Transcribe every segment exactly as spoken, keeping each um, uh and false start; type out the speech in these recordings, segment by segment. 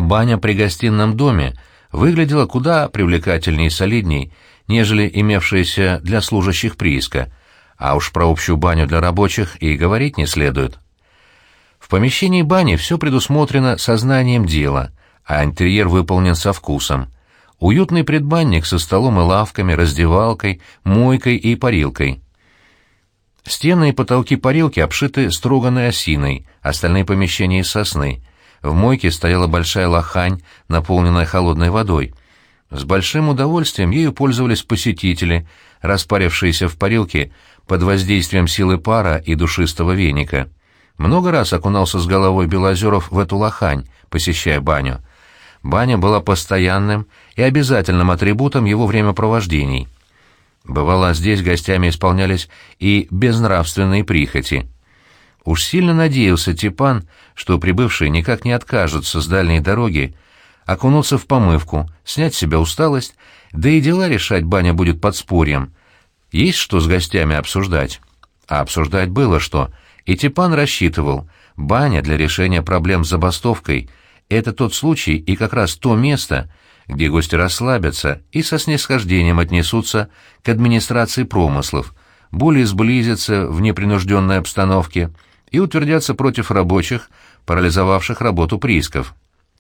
Баня при гостином доме выглядела куда привлекательней и солидней, нежели имевшаяся для служащих прииска, а уж про общую баню для рабочих и говорить не следует. В помещении бани все предусмотрено сознанием дела, а интерьер выполнен со вкусом. Уютный предбанник со столом и лавками, раздевалкой, мойкой и парилкой. Стены и потолки парилки обшиты строганой осиной, остальные помещения из сосны. В мойке стояла большая лохань, наполненная холодной водой. С большим удовольствием ею пользовались посетители, распарившиеся в парилке под воздействием силы пара и душистого веника. Много раз окунался с головой Белозеров в эту лохань, посещая баню. Баня была постоянным и обязательным атрибутом его времяпровождений. Бывало, здесь гостями исполнялись и безнравственные прихоти. Уж сильно надеялся Типан, что прибывшие никак не откажутся с дальней дороги окунуться в помывку, снять с себя усталость, да и дела решать баня будет подспорьем. Есть что с гостями обсуждать. А обсуждать было что, и Типан рассчитывал, баня для решения проблем с забастовкой — это тот случай и как раз то место, где гости расслабятся и со снисхождением отнесутся к администрации промыслов, более сблизятся в непринужденной обстановке и утвердятся против рабочих, парализовавших работу приисков.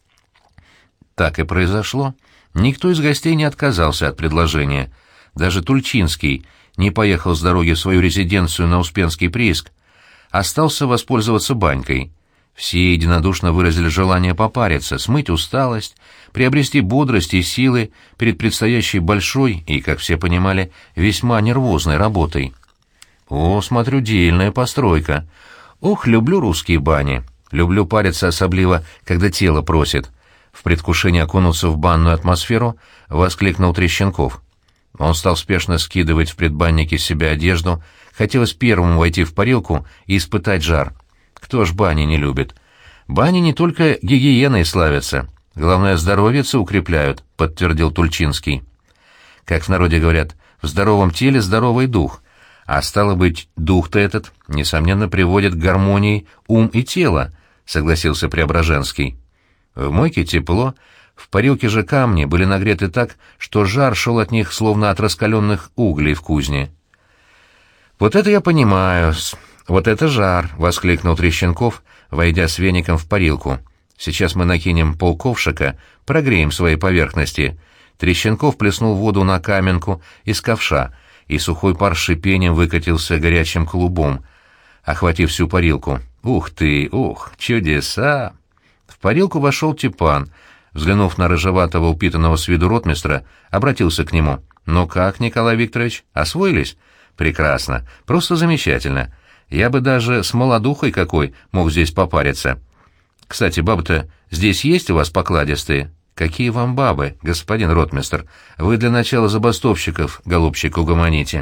Так и произошло. Никто из гостей не отказался от предложения. Даже Тульчинский не поехал с дороги в свою резиденцию на Успенский прииск, остался воспользоваться банькой. Все единодушно выразили желание попариться, смыть усталость, приобрести бодрость и силы перед предстоящей большой и, как все понимали, весьма нервозной работой. О, смотрю, дельная постройка. Ох, люблю русские бани. Люблю париться особливо, когда тело просит. В предвкушении окунуться в банную атмосферу воскликнул Трещенков. Он стал спешно скидывать в предбаннике с себя одежду, хотелось первым войти в парилку и испытать жар. Кто ж бани не любит? Бани не только гигиеной славятся, главное, здоровьице укрепляют, подтвердил Тульчинский. Как в народе говорят, в здоровом теле здоровый дух, а стало быть, дух-то этот, несомненно, приводит к гармонии ум и тело, согласился Преображенский. В мойке тепло, в парилке же камни были нагреты так, что жар шел от них, словно от раскаленных углей в кузне. «Вот это я понимаю, вот это жар!» — воскликнул Трещенков, войдя с веником в парилку. «Сейчас мы накинем полковшика, прогреем свои поверхности». Трещенков плеснул воду на каменку из ковша, и сухой пар с шипением выкатился горячим клубом, охватив всю парилку. «Ух ты, ух, чудеса!» В парилку вошел Типан, взглянув на рыжеватого упитанного с виду ротмистра, обратился к нему. «Ну как, Николай Викторович, освоились?» «Прекрасно, просто замечательно. Я бы даже с молодухой какой мог здесь попариться. Кстати, бабы-то здесь есть у вас покладистые?» «Какие вам бабы, господин ротмистр? Вы для начала забастовщиков, голубчик, угомоните».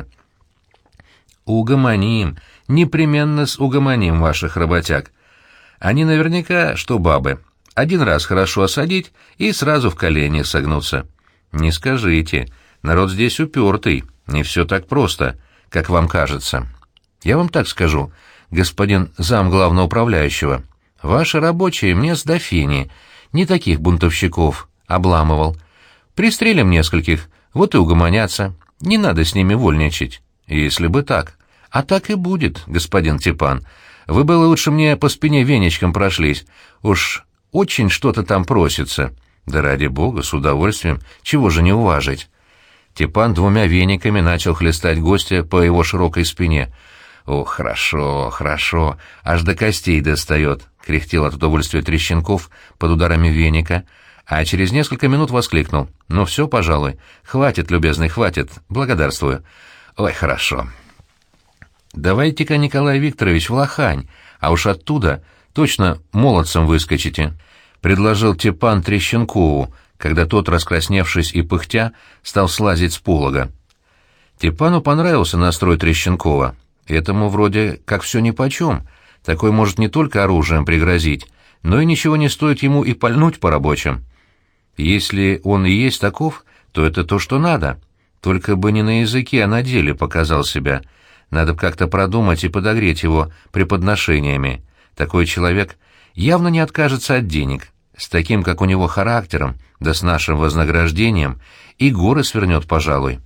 «Угомоним, непременно с угомоним ваших работяг. Они наверняка, что бабы. Один раз хорошо осадить и сразу в колени согнуться». «Не скажите, народ здесь упертый, не все так просто, как вам кажется. Я вам так скажу, господин зам главного управляющего, ваши рабочие мне с дофини, не таких бунтовщиков обламывал. Пристрелим нескольких, вот и угомонятся, не надо с ними вольничать, если бы так. А так и будет, господин Типан. Вы бы лучше мне по спине веничком прошлись, уж очень что-то там просится». «Да ради бога, с удовольствием, чего же не уважить?» Типан двумя вениками начал хлестать гостя по его широкой спине. «О, хорошо, хорошо, аж до костей достает», — кряхтел от удовольствия Трещенков под ударами веника, а через несколько минут воскликнул. «Ну все, пожалуй, хватит, любезный, хватит, благодарствую. Ой, хорошо». «Давайте-ка, Николай Викторович, в лохань, а уж оттуда точно молодцем выскочите», — предложил Типан Трещенкову, когда тот, раскрасневшись и пыхтя, стал слазить с полога. Типану понравился настрой Трещенкова. Этому вроде как все нипочем, такой может не только оружием пригрозить, но и ничего не стоит ему и пальнуть по рабочим. Если он и есть таков, то это то, что надо. Только бы не на языке, а на деле показал себя. Надо как-то продумать и подогреть его преподношениями. Такой человек явно не откажется от денег. С таким, как у него, характером, да с нашим вознаграждением, и горы свернет, пожалуй.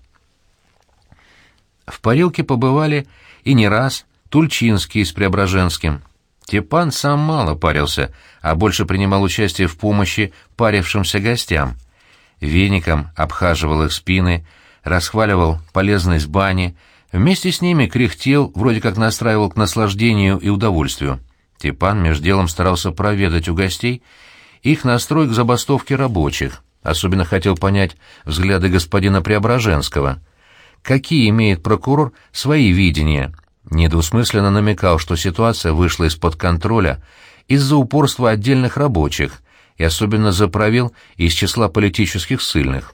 В парилке побывали и не раз Тульчинский с Преображенским. Степан сам мало парился, а больше принимал участие в помощи парившимся гостям. Веником обхаживал их спины, расхваливал полезность бани, вместе с ними кряхтел, вроде как настраивал к наслаждению и удовольствию. Степан между делом старался проведать у гостей их настрой к забастовке рабочих, особенно хотел понять взгляды господина Преображенского. Какие имеет прокурор свои видения? Недвусмысленно намекал, что ситуация вышла из-под контроля из-за упорства отдельных рабочих и особенно за провил из числа политических ссыльных.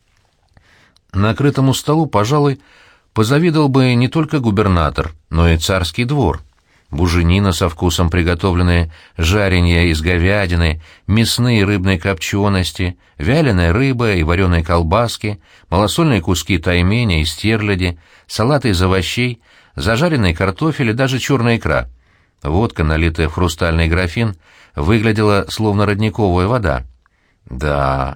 Накрытому столу, пожалуй, позавидовал бы не только губернатор, но и царский двор. Буженина со вкусом приготовленные жаренья из говядины, мясные и рыбные копчености, вяленая рыба и вареные колбаски, малосольные куски тайменя и стерляди, салаты из овощей, зажаренный картофель и даже черная икра. Водка, налитая в хрустальный графин, выглядела словно родниковая вода. Да,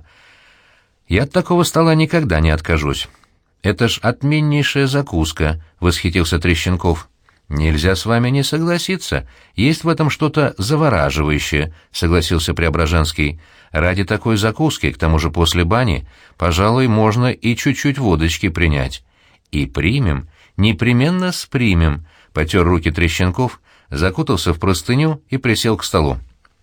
я от такого стола никогда не откажусь. Это ж отменнейшая закуска, — восхитился Трещенков. «Нельзя с вами не согласиться. Есть в этом что-то завораживающее», — согласился Преображенский. «Ради такой закуски, к тому же после бани, пожалуй, можно и чуть-чуть водочки принять». «И примем, непременно спримем», — потер руки Трещенков, закутался в простыню и присел к столу.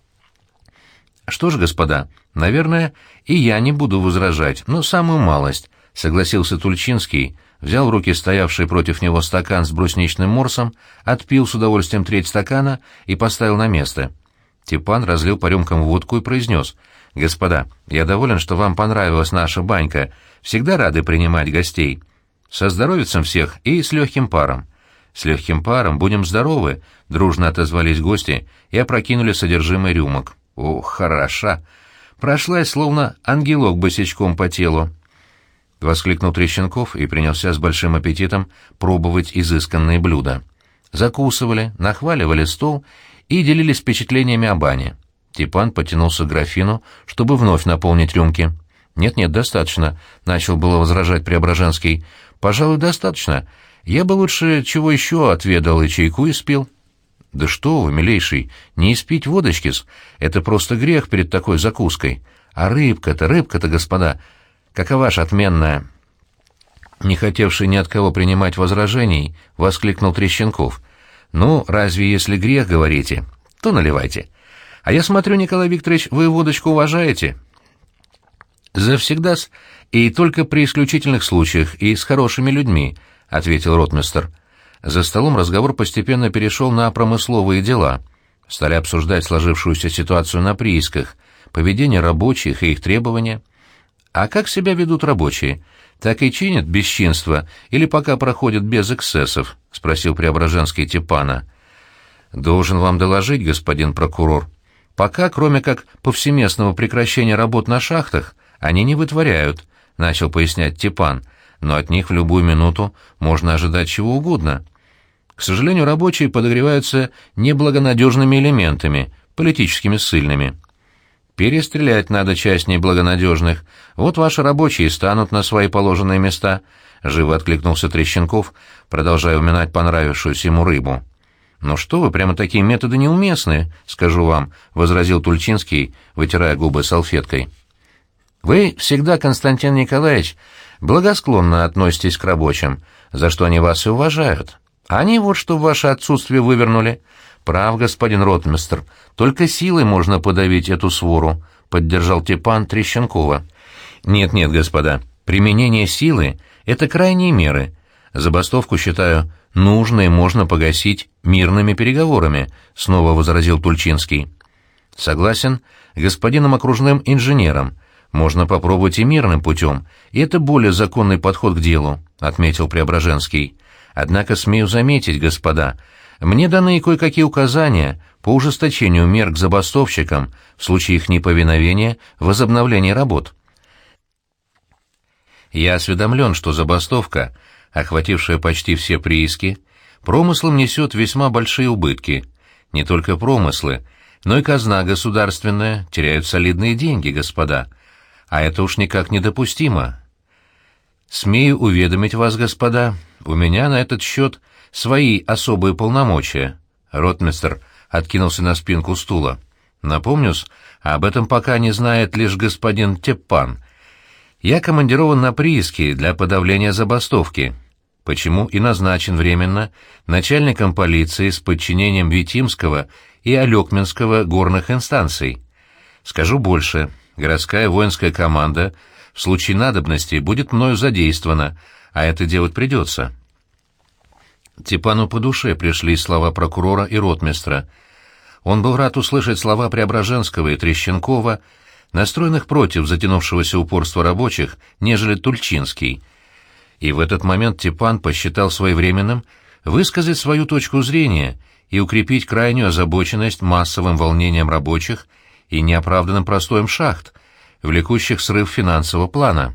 «Что ж, господа, наверное, и я не буду возражать, но самую малость», — согласился Тульчинский, взял в руки стоявший против него стакан с брусничным морсом, отпил с удовольствием треть стакана и поставил на место. Степан разлил по рюмкам водку и произнес: «Господа, я доволен, что вам понравилась наша банька. Всегда рады принимать гостей. Со здоровьем всех и с легким паром». «С легким паром, будем здоровы», — дружно отозвались гости и опрокинули содержимое рюмок. «Ох, хороша! Прошлась, словно ангелок босячком по телу», — воскликнул Трещенков и принялся с большим аппетитом пробовать изысканные блюда. Закусывали, нахваливали стол и делились впечатлениями о бане. Степан потянулся к графину, чтобы вновь наполнить рюмки. «Нет-нет, достаточно», — начал было возражать Преображенский. «Пожалуй, достаточно. Я бы лучше чего еще отведал и чайку испил». «Да что вы, милейший, не испить водочки-с, это просто грех перед такой закуской. А рыбка-то, рыбка-то, господа, какова ж отменная!» Не хотевший ни от кого принимать возражений, воскликнул Трещенков. «Ну, разве если грех, говорите, то наливайте. А я смотрю, Николай Викторович, вы водочку уважаете?» «Завсегда-с, и только при исключительных случаях и с хорошими людьми», — ответил ротмистр. За столом разговор постепенно перешел на промысловые дела. Стали обсуждать сложившуюся ситуацию на приисках, поведение рабочих и их требования. «А как себя ведут рабочие? Так и чинят бесчинство или пока проходят без эксцессов?» — спросил Преображенский Степана. «Должен вам доложить, господин прокурор. Пока, кроме как повсеместного прекращения работ на шахтах, они не вытворяют», — начал пояснять Степан, «но от них в любую минуту можно ожидать чего угодно. К сожалению, рабочие подогреваются неблагонадежными элементами, политическими ссыльными. Перестрелять надо часть неблагонадежных. Вот ваши рабочие станут на свои положенные места», — живо откликнулся Трещенков, продолжая уминать понравившуюся ему рыбу. «Ну что вы, прямо такие методы неуместны, скажу вам», — возразил Тульчинский, вытирая губы салфеткой. «Вы всегда, Константин Николаевич, благосклонно относитесь к рабочим, за что они вас и уважают. Они вот что в ваше отсутствие вывернули. Прав, господин ротмистр, только силой можно подавить эту свору», — поддержал Степан Трещенкова. «Нет-нет, господа, применение силы — это крайние меры. Забастовку, считаю, нужно и можно погасить мирными переговорами», — снова возразил Тульчинский. «Согласен, господином окружным инженером. Можно попробовать и мирным путем, и это более законный подход к делу», — отметил Преображенский. «Однако смею заметить, господа, мне даны кое-какие указания по ужесточению мер к забастовщикам в случае их неповиновения в возобновлении работ. Я осведомлен, что забастовка, охватившая почти все прииски, промыслам несет весьма большие убытки. Не только промыслы, но и казна государственная теряют солидные деньги, господа. А это уж никак недопустимо. Смею уведомить вас, господа, у меня на этот счет свои особые полномочия. Ротмистр откинулся на спинку стула. Напомню-с, об этом пока не знает лишь господин Теппан. Я командирован на прииски для подавления забастовки, почему и назначен временно начальником полиции с подчинением Витимского и Алекминского горных инстанций. Скажу больше, городская воинская команда в случае надобности будет мною задействована, а это делать придется. Тепану по душе пришли слова прокурора и ротмистра. Он был рад услышать слова Преображенского и Трещенкова, настроенных против затянувшегося упорства рабочих, нежели Тульчинский. И в этот момент Тепан посчитал своевременным высказать свою точку зрения и укрепить крайнюю озабоченность массовым волнением рабочих и неоправданным простоем шахт, влекущих срыв финансового плана.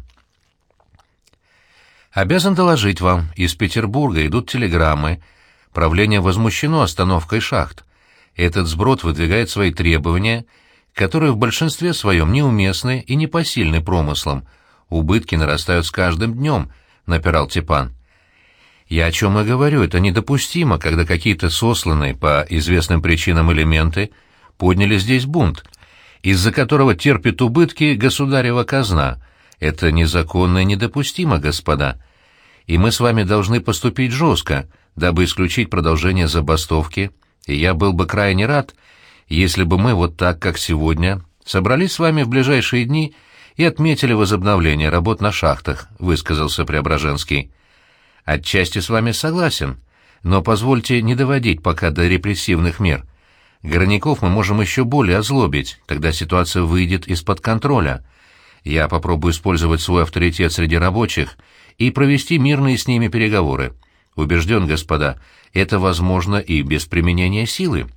Обязан доложить вам, из Петербурга идут телеграммы. Правление возмущено остановкой шахт. Этот сброд выдвигает свои требования, которые в большинстве своем неуместны и непосильны промыслом. Убытки нарастают с каждым днем, — напирал Тепан. Я о чем и говорю, это недопустимо, когда какие-то сосланные по известным причинам элементы подняли здесь бунт, из-за которого терпит убытки государева казна. Это незаконно и недопустимо, господа. И мы с вами должны поступить жестко, дабы исключить продолжение забастовки, и я был бы крайне рад, если бы мы вот так, как сегодня, собрались с вами в ближайшие дни и отметили возобновление работ на шахтах, — высказался Преображенский. Отчасти с вами согласен, но позвольте не доводить пока до репрессивных мер. Горняков мы можем еще более озлобить, тогда ситуация выйдет из-под контроля. Я попробую использовать свой авторитет среди рабочих и провести мирные с ними переговоры. Убежден, господа, это возможно и без применения силы.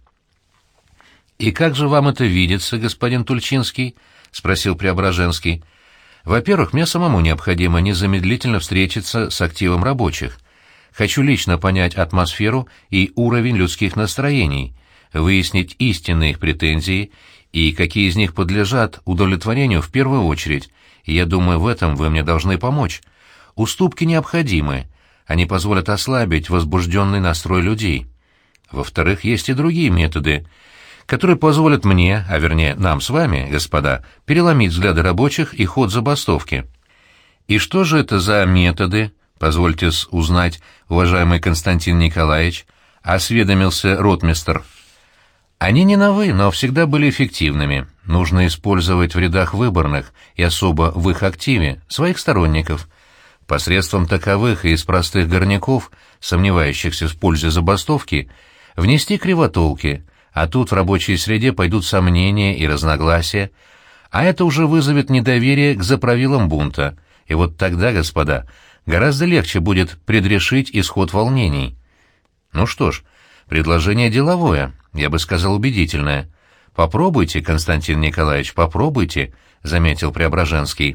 «И как же вам это видится, господин Тульчинский?» — спросил Преображенский. «Во-первых, мне самому необходимо незамедлительно встретиться с активом рабочих. Хочу лично понять атмосферу и уровень людских настроений, выяснить истинные их претензии и какие из них подлежат удовлетворению в первую очередь, и я думаю, в этом вы мне должны помочь. Уступки необходимы, они позволят ослабить возбужденный настрой людей. Во-вторых, есть и другие методы, которые позволят мне, а вернее нам с вами, господа, переломить взгляды рабочих и ход забастовки. И что же это за методы, позвольте узнать, уважаемый Константин Николаевич, осведомился ротмистр. Они не новы, но всегда были эффективными. Нужно использовать в рядах выборных и особо в их активе своих сторонников. Посредством таковых и из простых горняков, сомневающихся в пользе забастовки, внести кривотолки, а тут в рабочей среде пойдут сомнения и разногласия, а это уже вызовет недоверие к заправилам бунта, и вот тогда, господа, гораздо легче будет предрешить исход волнений. Ну что ж, предложение деловое, я бы сказал убедительное. Попробуйте, Константин Николаевич, попробуйте, — заметил Преображенский.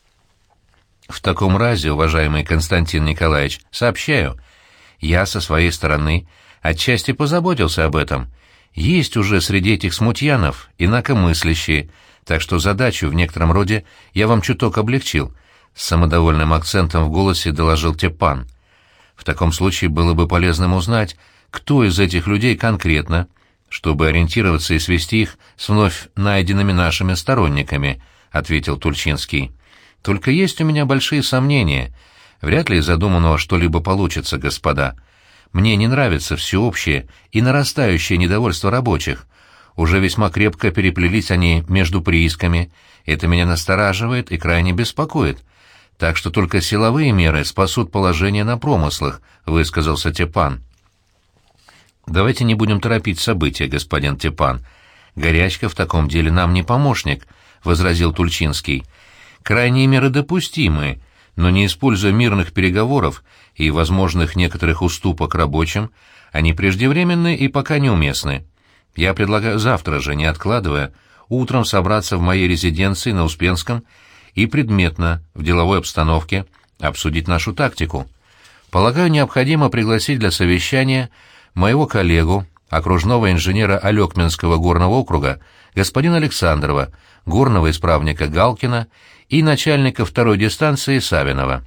В таком разе, уважаемый Константин Николаевич, сообщаю, я со своей стороны отчасти позаботился об этом. Есть уже среди этих смутьянов инакомыслящие, так что задачу в некотором роде я вам чуток облегчил, — с самодовольным акцентом в голосе доложил Тепан. В таком случае было бы полезным узнать, кто из этих людей конкретно, чтобы ориентироваться и свести их с вновь найденными нашими сторонниками, — ответил Тульчинский. Только есть у меня большие сомнения. Вряд ли из задуманного что-либо получится, господа. Мне не нравится всеобщее и нарастающее недовольство рабочих. Уже весьма крепко переплелись они между приисками. Это меня настораживает и крайне беспокоит. Так что только силовые меры спасут положение на промыслах, — высказался Тепан. Давайте не будем торопить события, господин Тепан. Горячка в таком деле нам не помощник, — возразил Тульчинский. Крайние меры допустимы, но не используя мирных переговоров и возможных некоторых уступок рабочим, они преждевременны и пока неуместны. Я предлагаю завтра же, не откладывая, утром собраться в моей резиденции на Успенском и предметно, в деловой обстановке, обсудить нашу тактику. Полагаю, необходимо пригласить для совещания моего коллегу, окружного инженера Алекминского горного округа господина Александрова, горного исправника Галкина и начальника второй дистанции Савинова.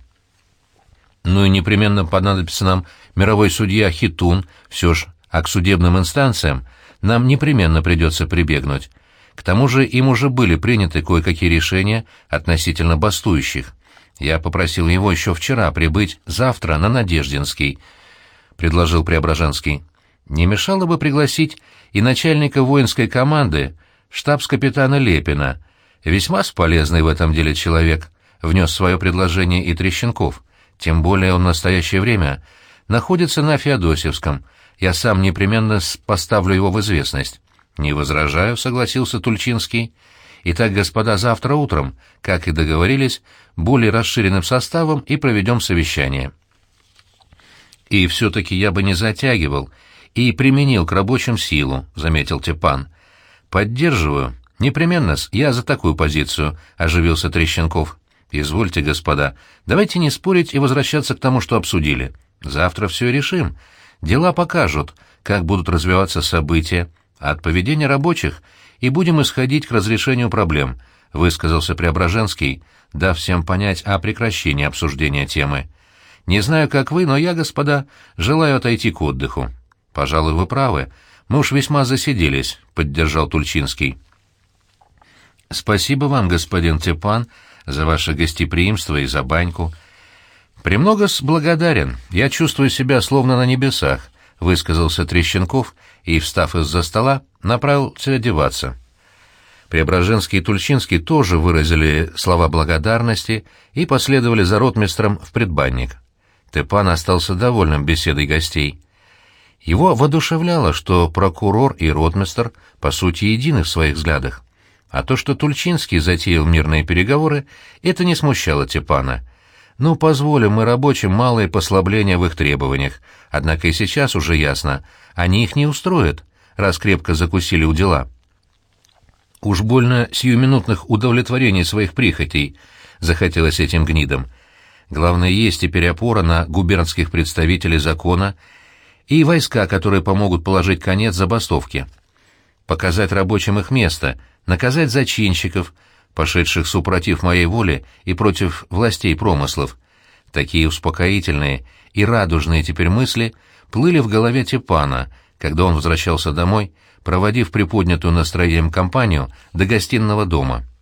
Ну и непременно понадобится нам мировой судья Хитун, все ж, а к судебным инстанциям нам непременно придется прибегнуть. К тому же им уже были приняты кое-какие решения относительно бастующих. Я попросил его еще вчера прибыть завтра на Надеждинский, — предложил Преображенский. Не мешало бы пригласить и начальника воинской команды, штабс-капитана Лепина, весьма полезный в этом деле человек, — внес свое предложение и Трещенков. Тем более он в настоящее время находится на Феодосевском. Я сам непременно поставлю его в известность. «Не возражаю», — согласился Тульчинский. «Итак, господа, завтра утром, как и договорились, более расширенным составом и проведем совещание». «И все-таки я бы не затягивал и применил к рабочим силу», — заметил Тепан. «Поддерживаю. Непременно-с, я за такую позицию», — оживился Трещенков. «Извольте, господа, давайте не спорить и возвращаться к тому, что обсудили. Завтра все решим. Дела покажут, как будут развиваться события, а от поведения рабочих и будем исходить к разрешению проблем», — высказался Преображенский, дав всем понять о прекращении обсуждения темы. «Не знаю, как вы, но я, господа, желаю отойти к отдыху». «Пожалуй, вы правы. Мы уж весьма засиделись», — поддержал Тульчинский. «Спасибо вам, господин Тепан, за ваше гостеприимство и за баньку». «Премного-с благодарен. Я чувствую себя словно на небесах», — высказался Трещенков и, встав из-за стола, направился одеваться. Преображенский и Тульчинский тоже выразили слова благодарности и последовали за ротмистром в предбанник. Тепан остался довольным беседой гостей. Его воодушевляло, что прокурор и ротмистр по сути едины в своих взглядах. А то, что Тульчинский затеял мирные переговоры, это не смущало Тепана. «Ну, позволим мы рабочим малые послабления в их требованиях, однако и сейчас уже ясно, они их не устроят, раз крепко закусили у дела». Уж больно сиюминутных удовлетворений своих прихотей захотелось этим гнидам. Главное, есть теперь опора на губернских представителей закона и войска, которые помогут положить конец забастовке. Показать рабочим их место, наказать зачинщиков, пошедших супротив моей воли и против властей промыслов. Такие успокоительные и радужные теперь мысли плыли в голове Тепана, когда он возвращался домой, проводив приподнятую настроением компанию до гостиного дома.